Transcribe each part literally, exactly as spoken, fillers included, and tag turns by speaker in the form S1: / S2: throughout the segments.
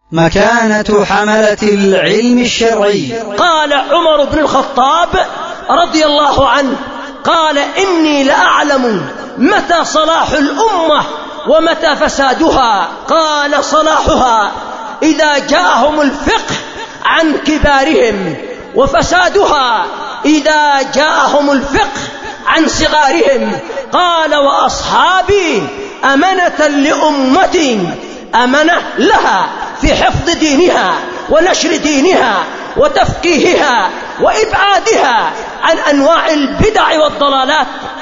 S1: مكانة حملة العلم الشرعي.
S2: قال عمر بن الخطاب رضي الله عنه قال إني لأعلم متى صلاح الأمة ومتى فسادها. قال صلاحها إذا جاءهم الفقه عن كبارهم، وفسادها إذا جاءهم الفقه عن صغارهم. قال وأصحابي أمنة لأمتي، أمنة لها في حفظ دينها ونشر دينها وتفقيهها وإبعادها عن أنواع البدع والضلالات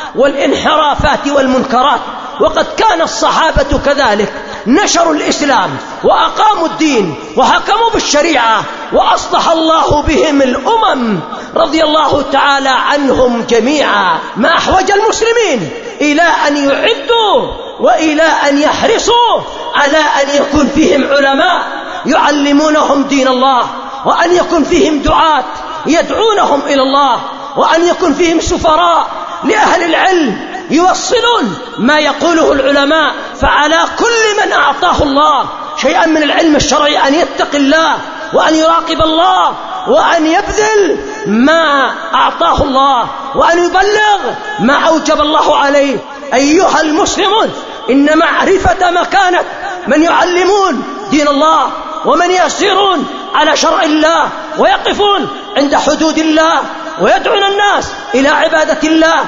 S2: والانحرافات والمنكرات. وقد كان الصحابة كذلك، نشروا الإسلام وأقاموا الدين وحكموا بالشريعة وأصلح الله بهم الأمم رضي الله تعالى عنهم جميعا. ما أحوج المسلمين إلى أن يعدوا وإلى أن يحرصوا على أن يكون فيهم علماء يعلمونهم دين الله، وأن يكون فيهم دعاة يدعونهم إلى الله، وأن يكون فيهم سفراء لأهل العلم يوصلون ما يقوله العلماء. فعلى كل من أعطاه الله شيئا من العلم الشرعي أن يتقي الله وأن يراقب الله وأن يبذل ما أعطاه الله وأن يبلغ ما أوجب الله عليه. أيها المسلمون، إن معرفة مكانة من يعلمون دين الله ومن يسيرون على شرع الله ويقفون عند حدود الله ويدعون الناس إلى عبادة الله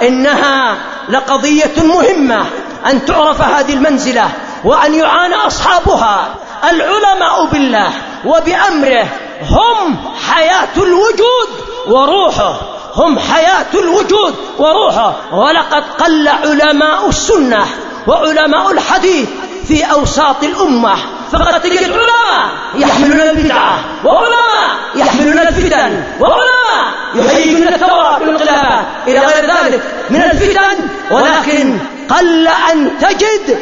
S2: إنها لقضية مهمة أن تعرف هذه المنزلة وأن يعانى أصحابها. العلماء بالله وبأمره هم حياة الوجود وروحه، هم حياة الوجود وروحه. ولقد قل علماء السنة وعلماء الحديث في أوساط الأمة، فقد تجد العلماء يحملون البدعة، وعلماء يحملون الفتن، وعلماء يحيون الثورة بالانقلابات إلى غير ذلك من الفتن. ولكن قل أن تجد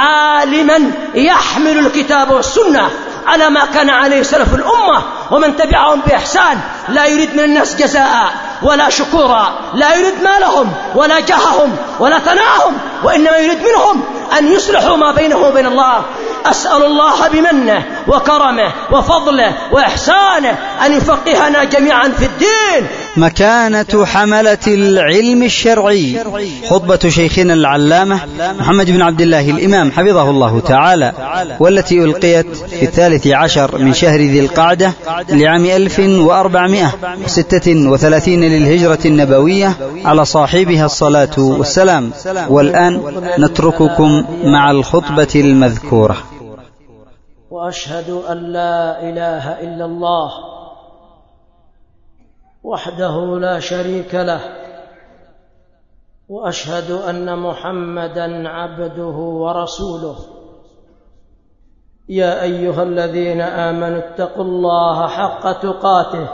S2: عالما يحمل الكتاب والسنة على ما كان عليه سلف الأمة ومن تبعهم بإحسان، لا يريد من الناس جزاء ولا شكورا، لا يريد مالهم ولا جاههم ولا ثناءهم، وإنما يريد منهم أن يصلحوا ما بينه وبين الله. أسأل الله بمنه وكرمه وفضله وإحسانه أن يفقهنا جميعا في الدين.
S1: مكانة حملة العلم الشرعي. خطبة شيخنا العلامة محمد بن عبد الله الإمام حفظه الله تعالى، والتي ألقيت في الثالث عشر من شهر ذي القعدة لعام ألف وأربعمائة وستة وثلاثين للهجرة النبوية، على صاحبها الصلاة والسلام. والآن نترككم مع الخطبة المذكورة.
S2: وأشهد أن لا إله إلا الله وحده لا شريك له، وأشهد أن محمدًا عبده ورسوله. يا أيها الذين آمنوا اتقوا الله حق تقاته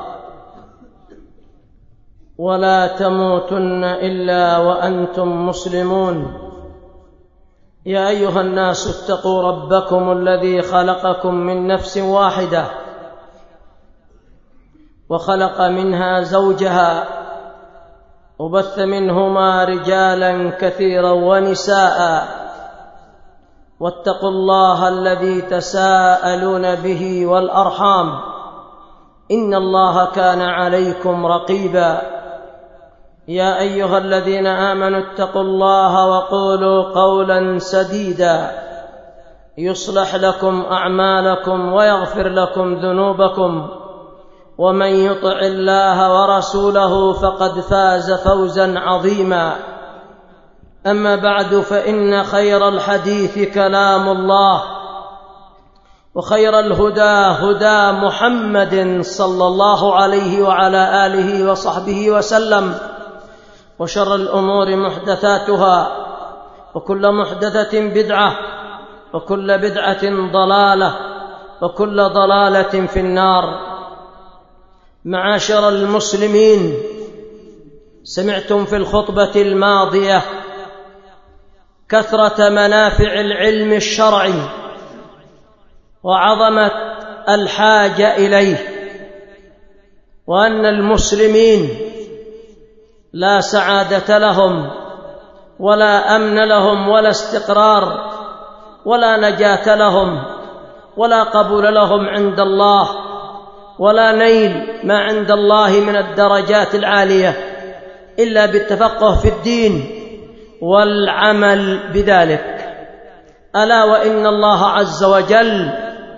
S2: ولا تموتن إلا وأنتم مسلمون. يا أيها الناس اتقوا ربكم الذي خلقكم من نفس واحدة وخلق منها زوجها وبث منهما رجالا كثيرا ونساء، واتقوا الله الذي تساءلون به والأرحام إن الله كان عليكم رقيبا. يا أيها الذين آمنوا اتقوا الله وقولوا قولا سديدا يصلح لكم أعمالكم ويغفر لكم ذنوبكم، ومن يطع الله ورسوله فقد فاز فوزا عظيما. أما بعد، فإن خير الحديث كلام الله، وخير الهدى هدى محمد صلى الله عليه وعلى آله وصحبه وسلم، وشر الأمور محدثاتها، وكل محدثة بدعة، وكل بدعة ضلالة، وكل ضلالة في النار. معاشر المسلمين، سمعتم في الخطبة الماضية كثرة منافع العلم الشرعي وعظمة الحاجة إليه، وأن المسلمين لا سعادة لهم ولا أمن لهم ولا استقرار ولا نجاة لهم ولا قبول لهم عند الله ولا نيل ما عند الله من الدرجات العالية إلا بالتفقه في الدين والعمل بذلك. ألا وإن الله عز وجل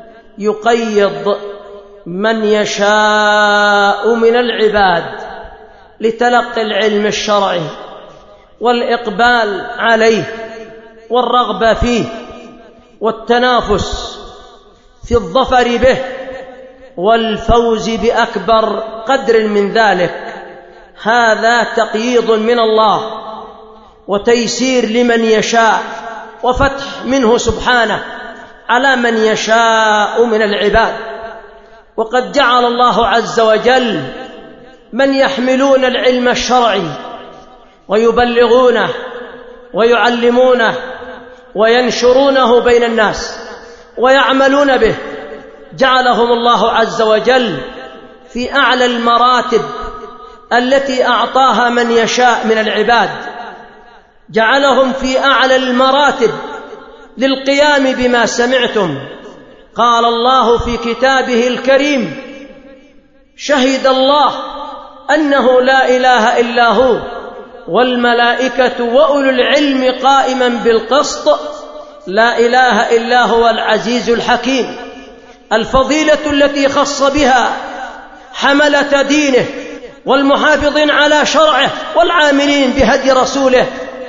S2: يقيض من يشاء من العباد لتلقي العلم الشرعي والإقبال عليه والرغبة فيه والتنافس في الظفر به والفوز بأكبر قدر من ذلك. هذا تقييض من الله وتيسير لمن يشاء وفتح منه سبحانه على من يشاء من العباد. وقد جعل الله عز وجل من يحملون العلم الشرعي ويبلغونه ويعلمونه وينشرونه بين الناس ويعملون به، جعلهم الله عز وجل في أعلى المراتب التي أعطاها من يشاء من العباد، جعلهم في أعلى المراتب للقيام بما سمعتم. قال الله في كتابه الكريم: شهد الله أنه لا إله إلا هو والملائكة وأولو العلم قائما بالقسط لا إله إلا هو العزيز الحكيم. الفضيلة التي خص بها حملة دينه والمحافظين على شرعه والعاملين بهدي رسوله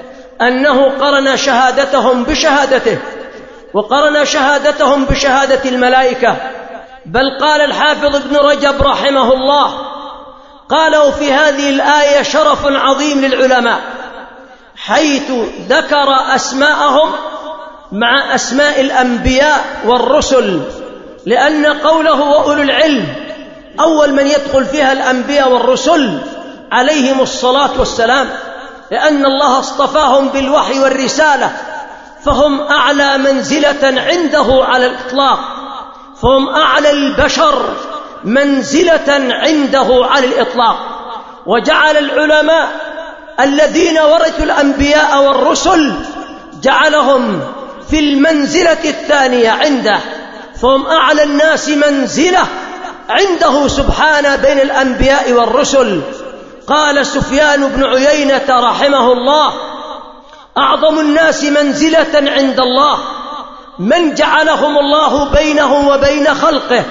S2: أنه قرن شهادتهم بشهادته وقرن شهادتهم بشهادة الملائكة. بل قال الحافظ ابن رجب رحمه الله، قالوا في هذه الآية شرف عظيم للعلماء حيث ذكر أسماءهم مع أسماء الأنبياء والرسل، لأن قوله وأولو العلم أول من يدخل فيها الأنبياء والرسل عليهم الصلاة والسلام، لأن الله اصطفاهم بالوحي والرسالة، فهم أعلى منزلة عنده على الإطلاق، فهم أعلى البشر منزلة عنده على الإطلاق. وجعل العلماء الذين ورثوا الأنبياء والرسل جعلهم في المنزلة الثانية عنده، فهم أعلى الناس منزلة عنده سبحانه بين الأنبياء والرسل. قال سفيان بن عيينة رحمه الله: أعظم الناس منزلة عند الله من جعلهم الله بينه وبين خلقه،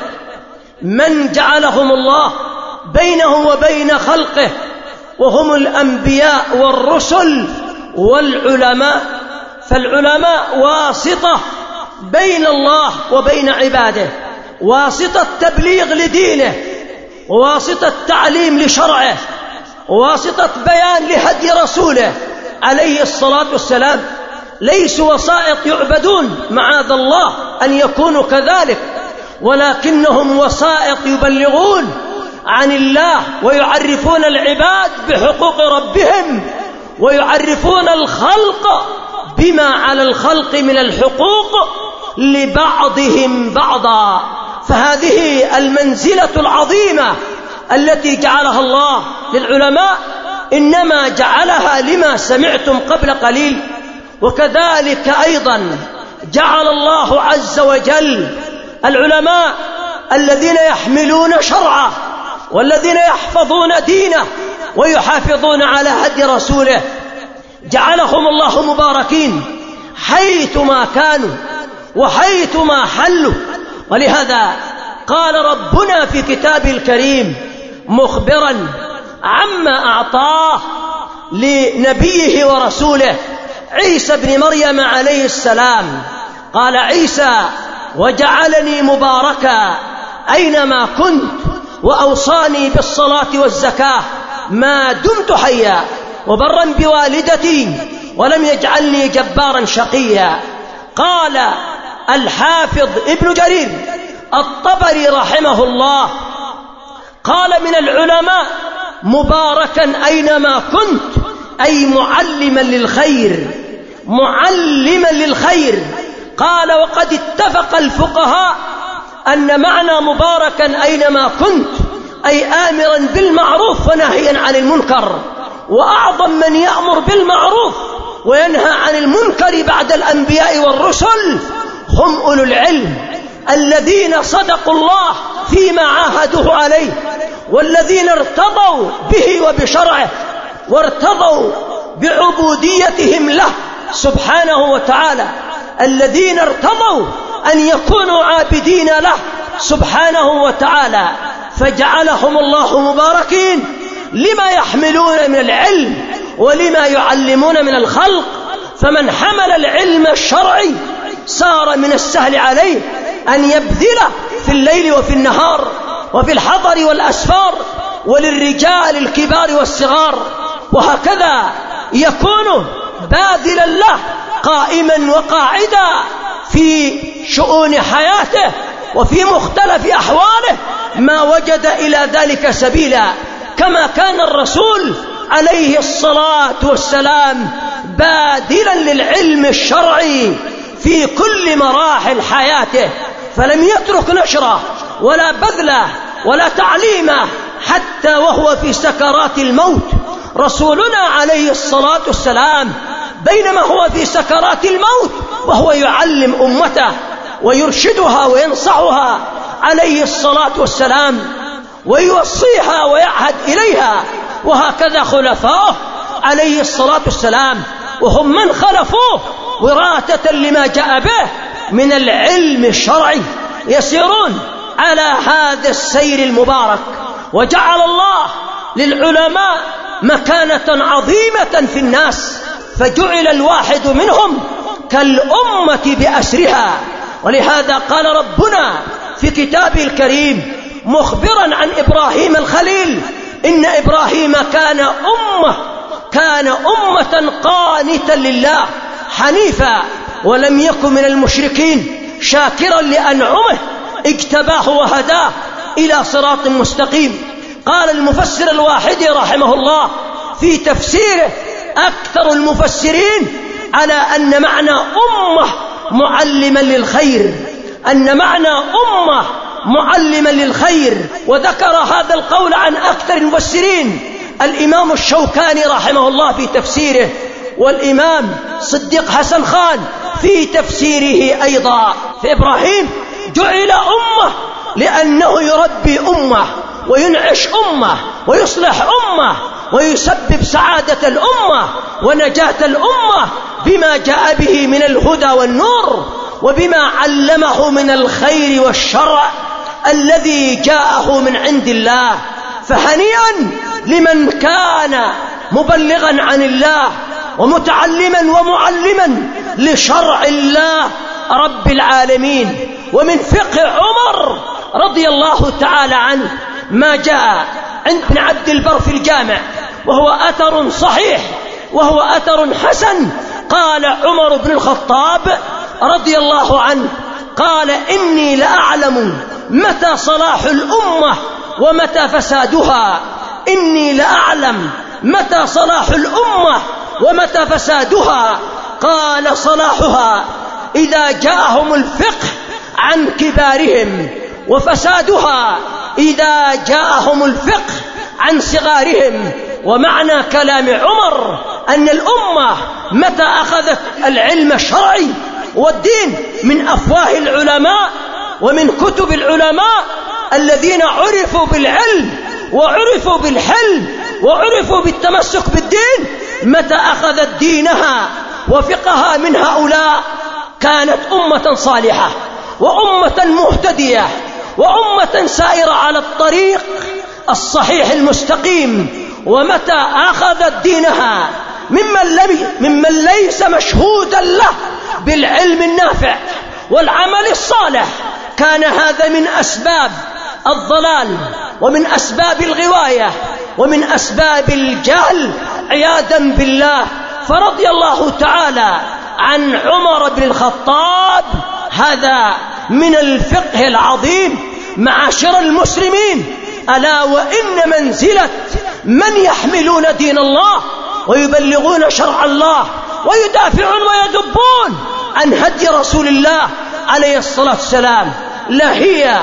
S2: من جعلهم الله بينه وبين خلقه، وهم الأنبياء والرسل والعلماء. فالعلماء واسطة بين الله وبين عباده، واسطة تبليغ لدينه، وواسطة تعليم لشرعه، وواسطة بيان لهدي رسوله عليه الصلاة والسلام. ليسوا وسائط يعبدون، معاذ الله أن يكونوا كذلك، ولكنهم وسائط يبلغون عن الله ويعرفون العباد بحقوق ربهم، ويعرفون الخلق بما على الخلق من الحقوق لبعضهم بعضا. فهذه المنزلة العظيمة التي جعلها الله للعلماء إنما جعلها لما سمعتم قبل قليل. وكذلك أيضا جعل الله عز وجل العلماء الذين يحملون شرعه والذين يحفظون دينه ويحافظون على هدي رسوله، جعلهم الله مباركين حيثما كانوا وحيثما حلوا. ولهذا قال ربنا في كتابه الكريم مخبرا عما أعطاه لنبيه ورسوله عيسى بن مريم عليه السلام، قال عيسى: وجعلني مباركا أينما كنت وأوصاني بالصلاة والزكاة ما دمت حيا وبرا بوالدتي ولم يجعلني جبارا شقيا. قال الحافظ ابن جرير الطبري رحمه الله، قال من العلماء مباركا أينما كنت، أي معلما للخير، معلما للخير. قال وقد اتفق الفقهاء أن معنى مباركا أينما كنت أي آمرا بالمعروف وناهيا عن المنكر. وأعظم من يأمر بالمعروف وينهى عن المنكر بعد الأنبياء والرسل هم أولو العلم، الذين صدقوا الله فيما عاهدوه عليه، والذين ارتضوا به وبشرعه وارتضوا بعبوديتهم له سبحانه وتعالى، الذين ارتضوا أن يكونوا عابدين له سبحانه وتعالى، فجعلهم الله مباركين لما يحملون من العلم ولما يعلمون من الخلق. فمن حمل العلم الشرعي صار من السهل عليه أن يبذله في الليل وفي النهار وفي الحضر والأسفار وللرجال الكبار والصغار، وهكذا يكون باذلا له قائما وقاعدا في شؤون حياته وفي مختلف أحواله ما وجد إلى ذلك سبيلا، كما كان الرسول عليه الصلاة والسلام باذلا للعلم الشرعي في كل مراحل حياته، فلم يترك نشره ولا بذله ولا تعليمه حتى وهو في سكرات الموت. رسولنا عليه الصلاة والسلام بينما هو في سكرات الموت وهو يعلم أمته ويرشدها وينصحها عليه الصلاة والسلام ويوصيها ويعهد إليها، وهكذا خلفاؤه عليه الصلاة والسلام، وهم من خلفوه وراثة لما جاء به من العلم الشرعي يسيرون على هذا السير المبارك. وجعل الله للعلماء مكانة عظيمة في الناس، فجعل الواحد منهم كالأمة بأسرها. ولهذا قال ربنا في كتابه الكريم مخبرا عن إبراهيم الخليل: إن إبراهيم كان أمة كان أمة قانتا لله حنيفا ولم يكن من المشركين شاكرا لأنعمه اجتباه وهداه إلى صراط مستقيم. قال المفسر الواحدي رحمه الله في تفسيره: أكثر المفسرين على أن معنى أمة معلما للخير، أن معنى أمة معلما للخير. وذكر هذا القول عن أكثر المفسرين الإمام الشوكاني رحمه الله في تفسيره، والإمام صديق حسن خان في تفسيره أيضا. فإبراهيم جعل أمة لأنه يربي أمة وينعش أمة ويصلح أمة ويسبب سعادة الأمة ونجاة الأمة بما جاء به من الهدى والنور وبما علمه من الخير والشرع الذي جاءه من عند الله. فهنيئا لمن كان مبلغا عن الله ومتعلما ومعلما لشرع الله رب العالمين. ومن فقه عمر رضي الله تعالى عنه ما جاء عند ابن عبد البر في الجامع، وهو أثر صحيح وهو أثر حسن. قال عمر بن الخطاب رضي الله عنه قال: إني لأعلم متى صلاح الأمة ومتى فسادها. إني لأعلم متى صلاح الأمة ومتى فسادها. قال: صلاحها إذا جاءهم الفقه عن كبارهم، وفسادها إذا جاءهم الفقه عن صغارهم. ومعنى كلام عمر أن الأمة متى أخذت العلم الشرعي والدين من أفواه العلماء ومن كتب العلماء الذين عرفوا بالعلم وعرفوا بالحلم وعرفوا بالتمسك بالدين، متى أخذت دينها وفقها من هؤلاء كانت أمة صالحة وأمة مهتدية وأمة سائرة على الطريق الصحيح المستقيم. ومتى أخذت دينها ممن, ممن ليس مشهودا له بالعلم النافع والعمل الصالح، كان هذا من أسباب الضلال ومن أسباب الغواية ومن أسباب الجهل عياذا بالله. فرضي الله تعالى عن عمر بن الخطاب. هذا من الفقه العظيم معاشر المسلمين. ألا وإن منزلة من يحملون دين الله ويبلغون شرع الله ويدافعون ويدبون عن هدي رسول الله عليه الصلاة والسلام لهي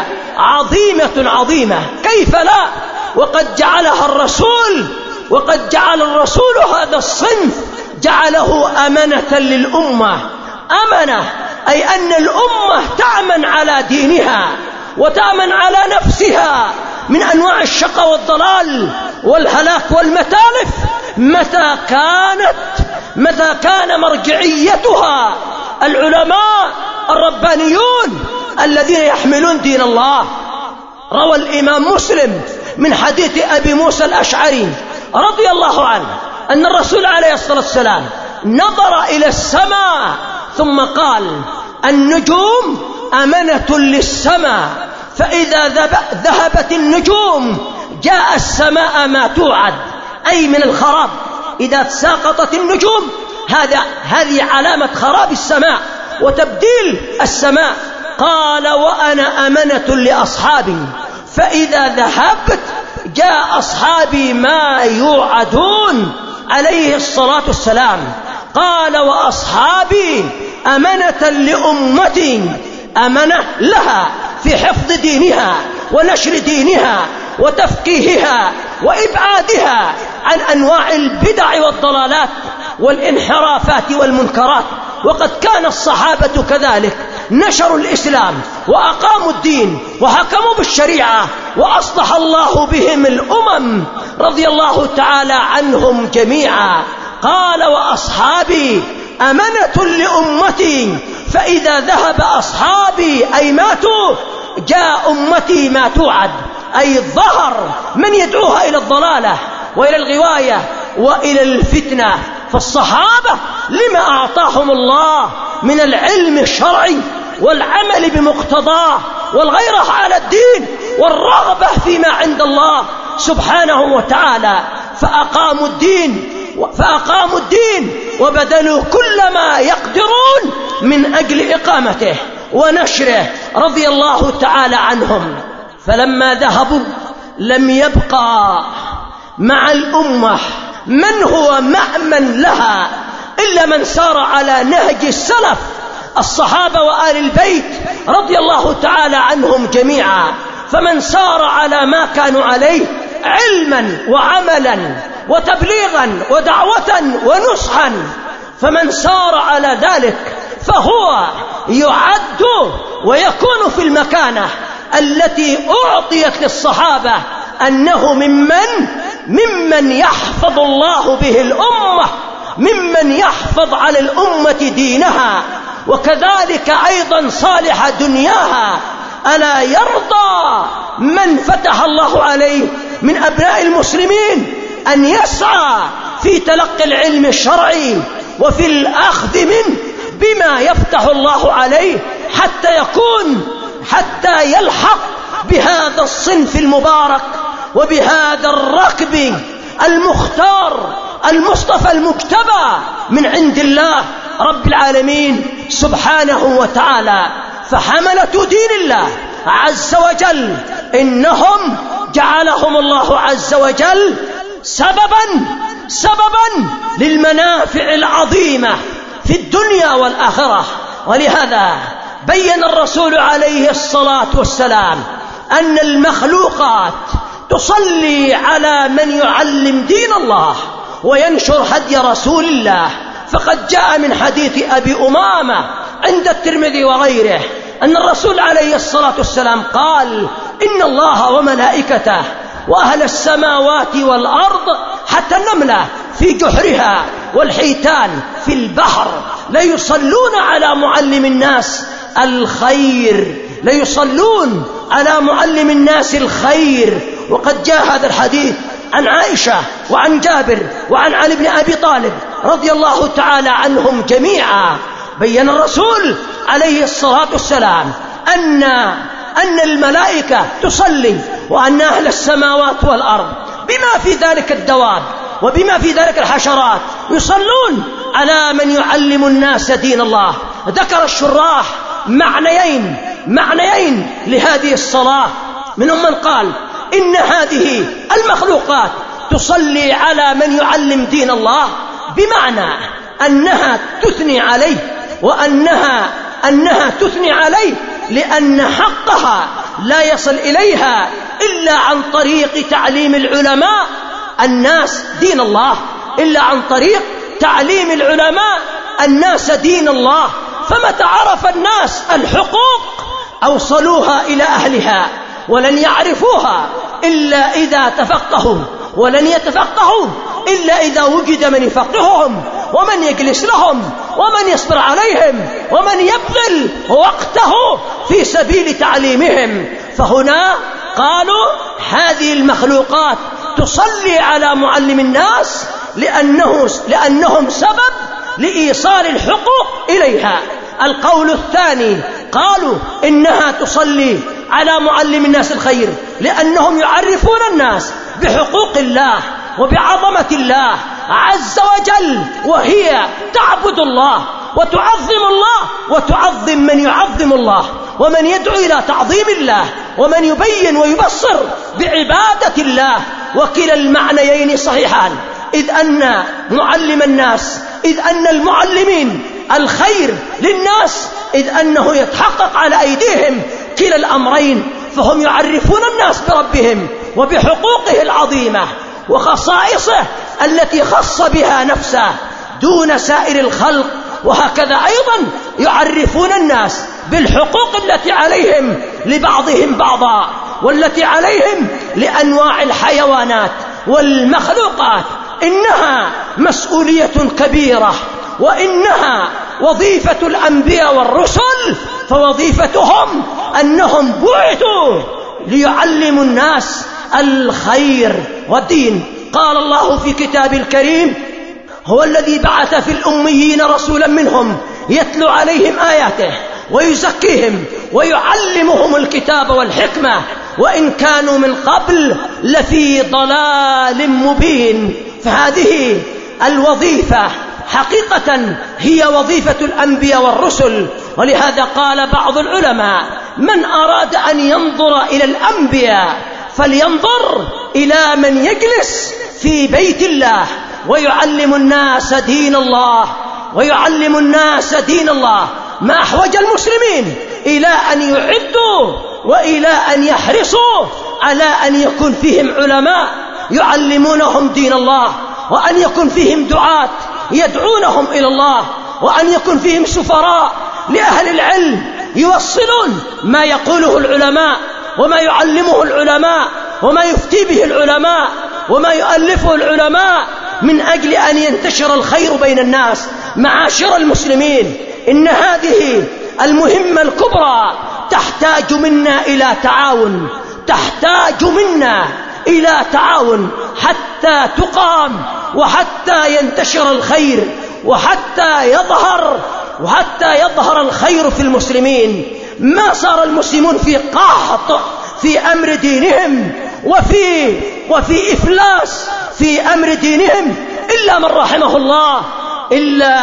S2: عظيمة عظيمة، كيف لا؟ وقد جعلها الرسول وقد جعل الرسول هذا الصنف جعله أمنة للأمة، أمنة أي أن الأمة تأمن على دينها وتأمن على نفسها من أنواع الشقاء والضلال والهلاك والمتالف متى كانت متى كان مرجعيتها العلماء الربانيون الذين يحملون دين الله. روى الإمام مسلم من حديث أبي موسى الأشعري رضي الله عنه أن الرسول عليه الصلاة والسلام نظر إلى السماء ثم قال: النجوم أمنة للسماء، فإذا ذهبت النجوم جاء السماء ما توعد، أي من الخراب. إذا تساقطت النجوم هذا هذه علامة خراب السماء وتبديل السماء. قال: وأنا أمنة لأصحابي، فإذا ذهبت جاء أصحابي ما يوعدون عليه الصلاة والسلام. قال: وأصحابي أمنة لأمتي، أمنة لها في حفظ دينها ونشر دينها وتفقيهها وإبعادها عن أنواع البدع والضلالات والانحرافات والمنكرات. وقد كان الصحابة كذلك، نشروا الإسلام وأقاموا الدين وحكموا بالشريعة وأصلح الله بهم الأمم رضي الله تعالى عنهم جميعا. قال: وأصحابي أمنة لأمتي، فإذا ذهب أصحابي أي ماتوا جاء أمتي ما توعد، أي ظهر من يدعوها إلى الضلالة وإلى الغواية وإلى الفتنة. فالصحابة لما أعطاهم الله من العلم الشرعي والعمل بمقتضاه والغيرة على الدين والرغبة فيما عند الله سبحانه وتعالى، فأقاموا الدين فأقاموا الدين وبذلوا كل ما يقدرون من أجل إقامته ونشره رضي الله تعالى عنهم. فلما ذهبوا لم يبقى مع الأمة من هو مأمن لها إلا من سار على نهج السلف الصحابة وآل البيت رضي الله تعالى عنهم جميعا. فمن سار على ما كانوا عليه علما وعملا وتبليغا ودعوة ونصحا، فمن سار على ذلك فهو يعد ويكون في المكانة التي أعطيت للصحابة، أنه ممن ممن يحفظ الله به الأمة، ممن يحفظ على الأمة دينها وكذلك أيضا صالح دنياها. ألا يرضى من فتح الله عليه من أبناء المسلمين أن يسعى في تلقي العلم الشرعي وفي الأخذ منه بما يفتح الله عليه حتى يكون حتى يلحق بهذا الصنف المبارك وبهذا الركب المختار المصطفى المجتبى من عند الله رب العالمين سبحانه وتعالى. فحملة دين الله عز وجل إنهم جعلهم الله عز وجل سببا سببا للمنافع العظيمة في الدنيا والآخرة. ولهذا بين الرسول عليه الصلاة والسلام أن المخلوقات تصلي على من يعلم دين الله وينشر هدي رسول الله. فقد جاء من حديث أبي أمامة عند الترمذي وغيره أن الرسول عليه الصلاة والسلام قال: إن الله وملائكته وأهل السماوات والأرض حتى النملة في جحرها والحيتان في البحر ليصلون على معلم الناس الخير ليصلون على معلم الناس الخير. وقد جاء هذا الحديث عن عائشة وعن جابر وعن علي بن أبي طالب رضي الله تعالى عنهم جميعا. بين الرسول عليه الصلاة والسلام أن أن الملائكة تصلي وأن أهل السماوات والأرض بما في ذلك الدواب وبما في ذلك الحشرات يصلون على من يعلم الناس دين الله. ذكر الشراح معنيين معنيين لهذه الصلاة، منهم من قال إن هذه المخلوقات تصلي على من يعلم دين الله بمعنى أنها تثني عليه وأنها أنها تثني عليه لأن حقها لا يصل إليها إلا عن طريق تعليم العلماء الناس دين الله إلا عن طريق تعليم العلماء الناس دين الله. فمتى عرف الناس الحقوق أوصلوها إلى أهلها، ولن يعرفوها إلا إذا تفقهوا، ولن يتفقهوا إلا إذا وجد من يفقههم ومن يجلس لهم ومن يصبر عليهم ومن يبذل وقته في سبيل تعليمهم. فهنا قالوا هذه المخلوقات تصلي على معلم الناس لأنه لأنهم سبب لإيصال الحقوق إليها. القول الثاني قالوا إنها تصلي على معلم الناس الخير لأنهم يعرفون الناس بحقوق الله وبعظمة الله عز وجل، وهي تعبد الله وتعظم الله وتعظم من يعظم الله ومن يدعو إلى تعظيم الله ومن يبين ويبصر بعبادة الله. وكلا المعنيين صحيحان، إذ أن معلم الناس إذ أن المعلمين الخير للناس إذ أنه يتحقق على أيديهم كلا الأمرين، فهم يعرفون الناس بربهم وبحقوقه العظيمة وخصائصه التي خص بها نفسه دون سائر الخلق، وهكذا أيضا يعرفون الناس بالحقوق التي عليهم لبعضهم بعضا والتي عليهم لأنواع الحيوانات والمخلوقات. إنها مسؤولية كبيرة، وإنها وظيفة الأنبياء والرسل، فوظيفتهم أنهم بعثوا ليعلموا الناس الخير والدين. قال الله في كتابه الكريم: هو الذي بعث في الأميين رسولا منهم يتلو عليهم آياته ويزكيهم ويعلمهم الكتاب والحكمة وإن كانوا من قبل لفي ضلال مبين. فهذه الوظيفة حقيقة هي وظيفة الأنبياء والرسل. ولهذا قال بعض العلماء: من أراد أن ينظر إلى الأنبياء فلينظر إلى من يجلس في بيت الله ويعلم الناس دين الله ويعلم الناس دين الله. ما أحوج المسلمين إلى أن يعدوا وإلى أن يحرصوا على أن يكون فيهم علماء يعلمونهم دين الله، وأن يكون فيهم دعاة يدعونهم إلى الله، وأن يكون فيهم سفراء لأهل العلم يوصلون ما يقوله العلماء وما يعلمه العلماء وما يفتي به العلماء وما يؤلفه العلماء من أجل أن ينتشر الخير بين الناس. معاشر المسلمين، إن هذه المهمة الكبرى تحتاج منا إلى تعاون، تحتاج منا إلى تعاون حتى تقام وحتى ينتشر الخير وحتى يظهر وحتى يظهر الخير في المسلمين. ما صار المسلمون في قحط في أمر دينهم وفي وفي إفلاس في أمر دينهم إلا من رحمه الله، إلا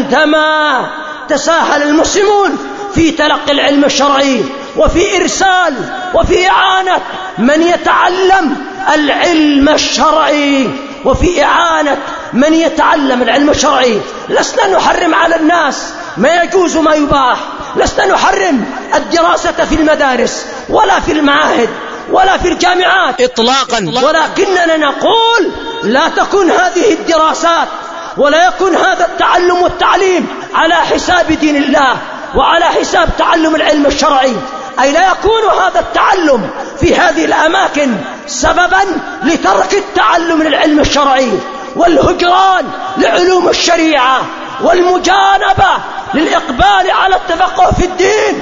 S2: عندما تساهل المسلمون في تلقي العلم الشرعي وفي إرسال وفي إعانة من يتعلم العلم الشرعي وفي إعانة من يتعلم العلم الشرعي. لسنا نحرم على الناس ما يجوز ما يباح، لسنا نحرم الدراسة في المدارس ولا في المعاهد ولا في الجامعات
S3: إطلاقا،
S2: ولكننا نقول لا تكون هذه الدراسات ولا يكون هذا التعلم والتعليم على حساب دين الله وعلى حساب تعلم العلم الشرعي، أي لا يكون هذا التعلم في هذه الأماكن سببا لترك التعلم للعلم الشرعي والهجران لعلوم الشريعة والمجانبة للإقبال على التفقه في الدين.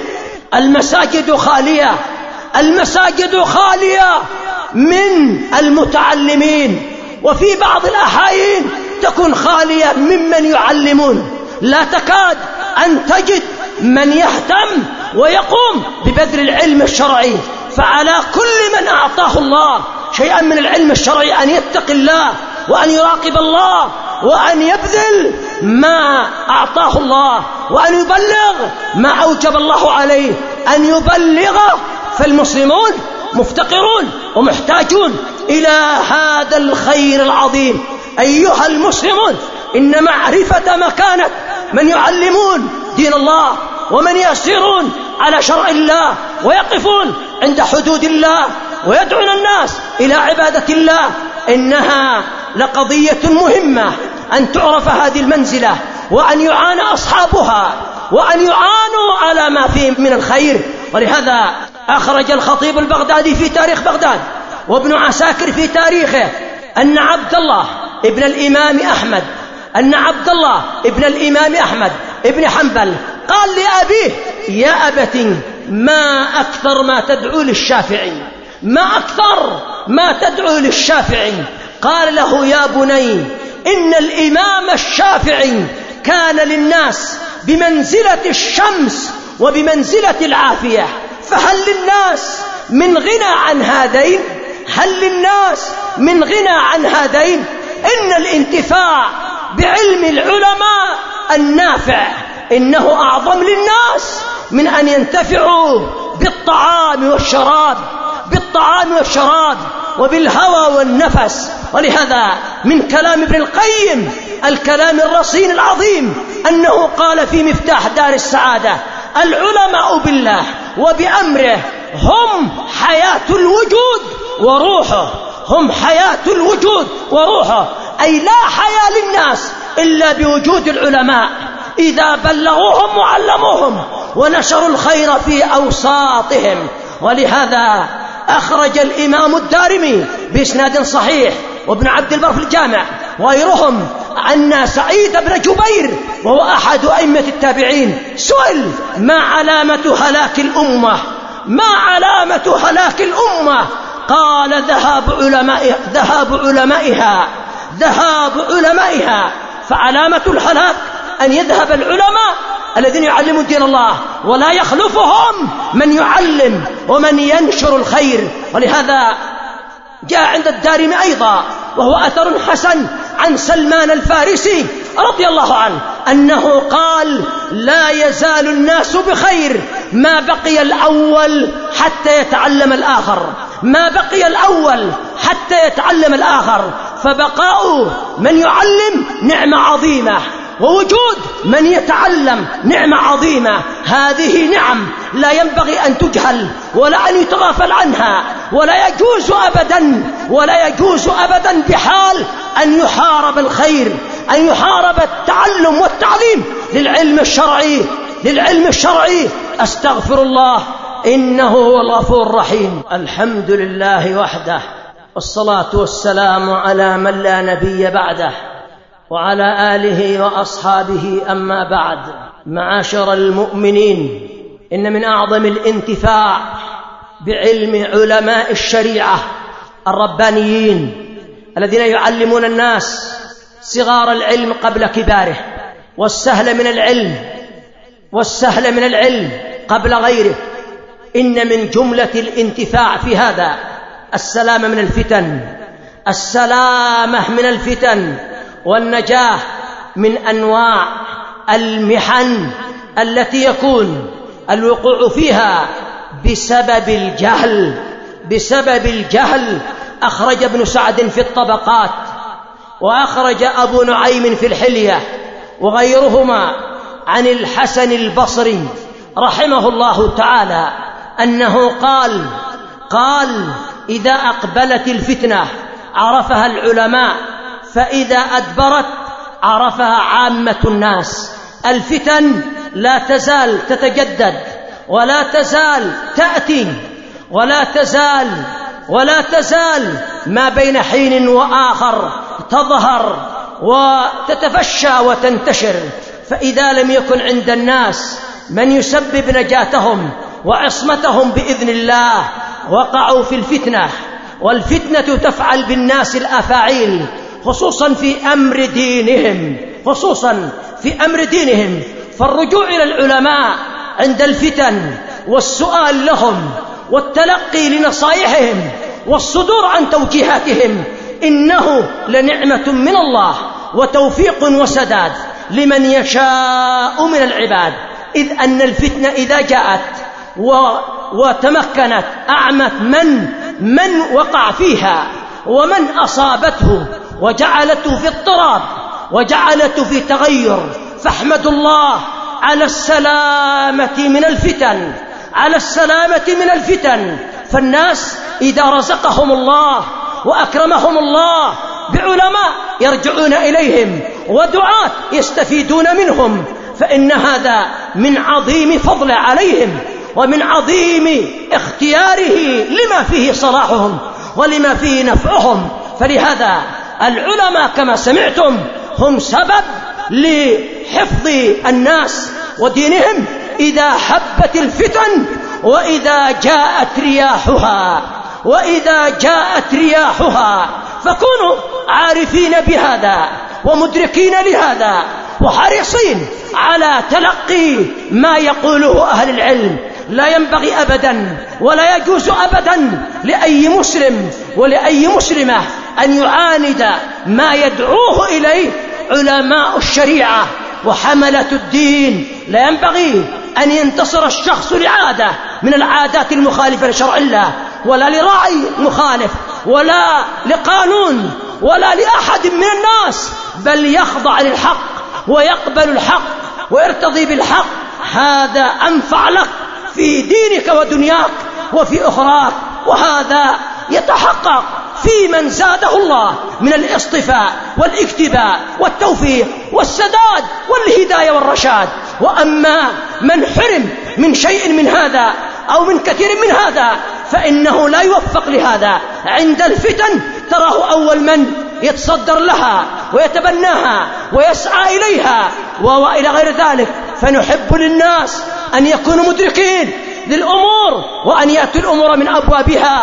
S2: المساجد خالية المساجد خالية من المتعلمين، وفي بعض الأحايين تكون خالية ممن يعلمون. لا تكاد أن تجد من يهتم ويقوم ببذل العلم الشرعي. فعلى كل من أعطاه الله شيئا من العلم الشرعي أن يتقي الله وأن يراقب الله وأن يبذل ما أعطاه الله وأن يبلغ ما أوجب الله عليه أن يبلغ. فالمسلمون مفتقرون ومحتاجون إلى هذا الخير العظيم. أيها المسلمون، إن معرفة مكانة من يعلمون دين الله ومن يسيرون على شرع الله ويقفون عند حدود الله ويدعون الناس إلى عبادة الله، إنها لقضية مهمة أن تعرف هذه المنزلة وأن يعانى أصحابها وأن يعانوا على ما فيه من الخير. ولهذا أخرج الخطيب البغدادي في تاريخ بغداد وابن عساكر في تاريخه أن عبد الله ابن الإمام أحمد أن عبد الله ابن الإمام أحمد ابن حنبل قال لأبيه: يا أبت، ما أكثر ما تدعو للشافعي، ما أكثر ما تدعو للشافعي. قال له: يا بني، إن الإمام الشافعي كان للناس بمنزلة الشمس وبمنزلة العافية، فهل للناس من غنى عن هذين؟ هل للناس من غنى عن هذين؟ إن الانتفاع بعلم العلماء النافع إنه أعظم للناس من أن ينتفعوا بالطعام والشراب بالطعام والشراب وبالهوى والنفس. ولهذا من كلام ابن القيم الكلام الرصين العظيم أنه قال في مفتاح دار السعادة: العلماء بالله وبأمره هم حياة الوجود وروحه، هم حياة الوجود وروحه، أي لا حياة للناس إلا بوجود العلماء إذا بلغوهم وعلموهم ونشروا الخير في أوساطهم. ولهذا أخرج الإمام الدارمي بإسناد صحيح وابن عبد البر في الجامع وغيرهم عن سعيد بن جبير وهو أحد أئمة التابعين سئل: ما علامة هلاك الأمة؟ ما علامة هلاك الأمة؟ قال: ذهاب علمائها ذهاب علمائها ذهاب علمائها. فعلامة الهلاك أن يذهب العلماء الذين يعلمون دين الله ولا يخلفهم من يعلم ومن ينشر الخير. ولهذا جاء عند الدارمي أيضا وهو أثر حسن عن سلمان الفارسي رضي الله عنه أنه قال: لا يزال الناس بخير ما بقي الأول حتى يتعلم الآخر، ما بقي الأول حتى يتعلم الآخر. فبقاء من يعلم نعمة عظيمة، ووجود من يتعلم نعمة عظيمة. هذه نعم لا ينبغي أن تجهل ولا أن يتغافل عنها، ولا يجوز أبدا ولا يجوز أبدا بحال أن يحارب الخير، أن يحارب التعلم والتعليم للعلم الشرعي للعلم الشرعي. أستغفر الله إنه هو الغفور الرحيم. الحمد لله وحده، والصلاة والسلام على من لا نبي بعده، وعلى آله وأصحابه. أما بعد، معاشر المؤمنين، إن من أعظم الانتفاع بعلم علماء الشريعة الربانيين الذين يعلمون الناس صغار العلم قبل كباره، والسهل من العلم والسهل من العلم قبل غيره. إن من جملة الانتفاع في هذا السلامة من الفتن السلامة من الفتن والنجاة من أنواع المحن التي يكون الوقوع فيها بسبب الجهل بسبب الجهل. أخرج ابن سعد في الطبقات، وأخرج أبو نعيم في الحلية وغيرهما عن الحسن البصري رحمه الله تعالى أنه قال قال إذا أقبلت الفتنة عرفها العلماء، فإذا أدبرت عرفها عامة الناس. الفتن لا تزال تتجدد ولا تزال تأتي ولا تزال ولا تزال ما بين حين وآخر تظهر وتتفشى وتنتشر. فإذا لم يكن عند الناس من يسبب نجاتهم وعصمتهم بإذن الله وقعوا في الفتنة. والفتنة تفعل بالناس الأفاعيل، خصوصا في أمر دينهم خصوصا في أمر دينهم. فالرجوع إلى العلماء عند الفتن والسؤال لهم والتلقي لنصائحهم والصدور عن توجيهاتهم إنه لنعمة من الله وتوفيق وسداد لمن يشاء من العباد. إذ أن الفتنة إذا جاءت وتمكنت أعمت من من وقع فيها ومن أصابته وجعلته في اضطراب وجعلته في تغير. فاحمدوا الله على السلامة من الفتن على السلامة من الفتن. فالناس إذا رزقهم الله وأكرمهم الله بعلماء يرجعون إليهم ودعاة يستفيدون منهم، فإن هذا من عظيم فضل عليهم ومن عظيم اختياره لما فيه صلاحهم ولما فيه نفعهم. فلهذا العلماء كما سمعتم هم سبب لحفظ الناس ودينهم إذا حبت الفتن وإذا جاءت رياحها وإذا جاءت رياحها فكونوا عارفين بهذا ومدركين لهذا وحريصين على تلقي ما يقوله أهل العلم. لا ينبغي أبدا ولا يجوز أبدا لأي مسلم ولأي مسلمة أن يعاند ما يدعوه إليه علماء الشريعة وحملة الدين. لا ينبغي أن ينتصر الشخص لعادة من العادات المخالفة لشرع الله ولا لراعي مخالف ولا لقانون ولا لأحد من الناس، بل يخضع للحق ويقبل الحق ويرتضي بالحق. هذا أنفع لك في دينك ودنياك وفي أخراك، وهذا يتحقق في من زاده الله من الاصطفاء والاكتباء والتوفيق والسداد والهداية والرشاد. وأما من حرم من شيء من هذا أو من كثير من هذا فإنه لا يوفق لهذا. عند الفتن تراه أول من يتصدر لها ويتبناها ويسعى إليها وإلى غير ذلك. فنحب للناس أن يكونوا مدركين للأمور وأن يأتوا الأمور من أبوابها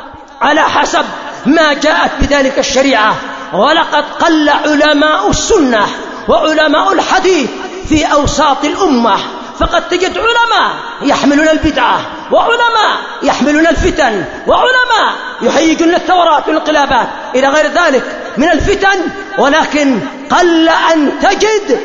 S2: على حسب ما جاءت بذلك الشريعة. ولقد قل علماء السنة وعلماء الحديث في أوساط الأمة، فقد تجد علماء يحملون البدعة وعلماء يحملون الفتن وعلماء يهيجون الثورات والانقلابات إلى غير ذلك من الفتن، ولكن قل أن تجد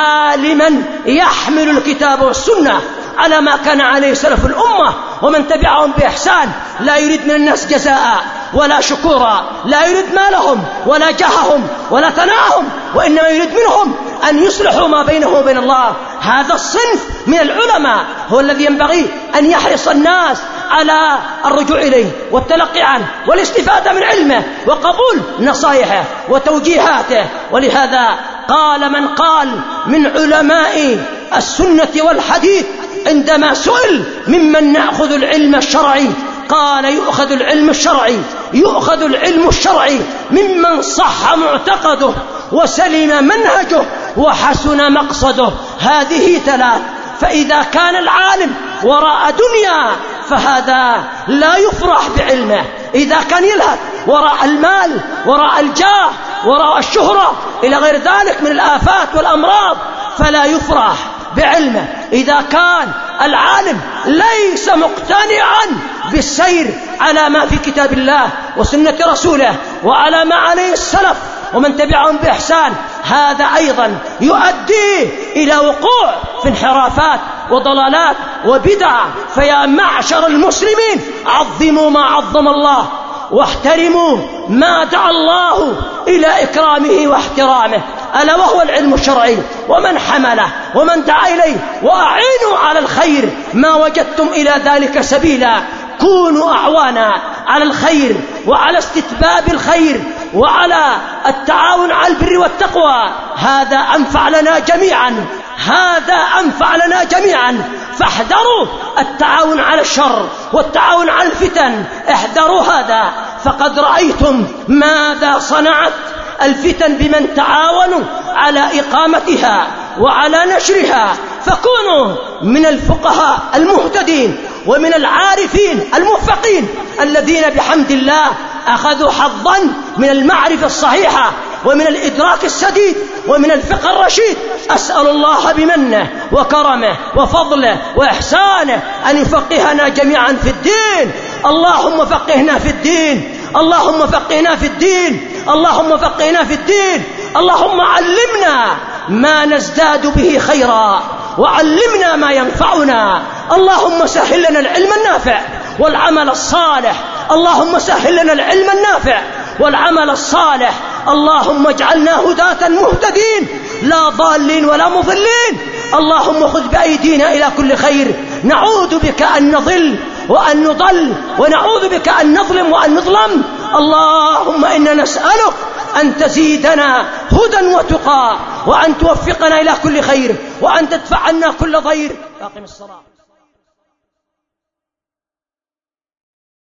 S2: عالما يحمل الكتاب والسنة على ما كان عليه سلف الأمة ومن تبعهم بإحسان، لا يريد من الناس جزاء ولا شكورا، لا يريد مالهم ولا جاههم ولا ثناءهم، وإنما يريد منهم أن يصلحوا ما بينه وبين الله. هذا الصنف من العلماء هو الذي ينبغي أن يحرص الناس على الرجوع إليه والتلقي عنه والاستفادة من علمه وقبول نصائحه وتوجيهاته. ولهذا قال من قال من علماء السنة والحديث عندما سئل ممن نأخذ العلم الشرعي، قال يؤخذ العلم الشرعي يؤخذ العلم الشرعي ممن صح معتقده وسلم منهجه وحسن مقصده. هذه ثلاث. فإذا كان العالم وراء دنيا فهذا لا يفرح بعلمه. إذا كان يلهث وراء المال وراء الجاه وراء الشهرة إلى غير ذلك من الآفات والأمراض فلا يفرح بعلمه. إذا كان العالم ليس مقتنعا بالسير على ما في كتاب الله وسنة رسوله وعلى ما عليه السلف ومن تبعهم بإحسان، هذا أيضا يؤدي إلى وقوع في انحرافات وضلالات وبدع. فيا معشر المسلمين عظموا ما عظم الله واحترموا ما دعا الله إلى إكرامه واحترامه، ألا وهو العلم الشرعي ومن حمله ومن دعا إليه. وأعينوا على الخير ما وجدتم إلى ذلك سبيلا. كونوا أعوانا على الخير وعلى استتباب الخير وعلى التعاون على البر والتقوى. هذا أنفع لنا جميعا هذا أنفع لنا جميعا. فاحذروا التعاون على الشر والتعاون على الفتن، احذروا هذا. فقد رأيتم ماذا صنعت الفتن بمن تعاونوا على إقامتها وعلى نشرها. فكونوا من الفقهاء المهتدين ومن العارفين الموفقين الذين بحمد الله أخذوا حظا من المعرفة الصحيحة ومن الإدراك السديد ومن الفقه الرشيد. أسأل الله بمنه وكرمه وفضله وإحسانه أن يفقهنا جميعا في الدين. اللهم فقهنا في الدين اللهم فقهنا في الدين اللهم فقهنا في الدين. اللهم علمنا ما نزداد به خيرا وعلمنا ما ينفعنا. اللهم سهل لنا العلم النافع والعمل الصالح اللهم سهل لنا العلم النافع والعمل الصالح. اللهم اجعلنا هداة مهتدين لا ضالين ولا مضلين. اللهم خذ بأيدينا إلى كل خير. نعوذ بك أن نضل وأن نضل ونعوذ بك أن نظلم وأن نظلم. اللهم إنا نسألك أن تزيدنا هدى وتقى، وأن توفقنا إلى كل خير، وأن تدفع عنا كل ضير. أقم الصلاة.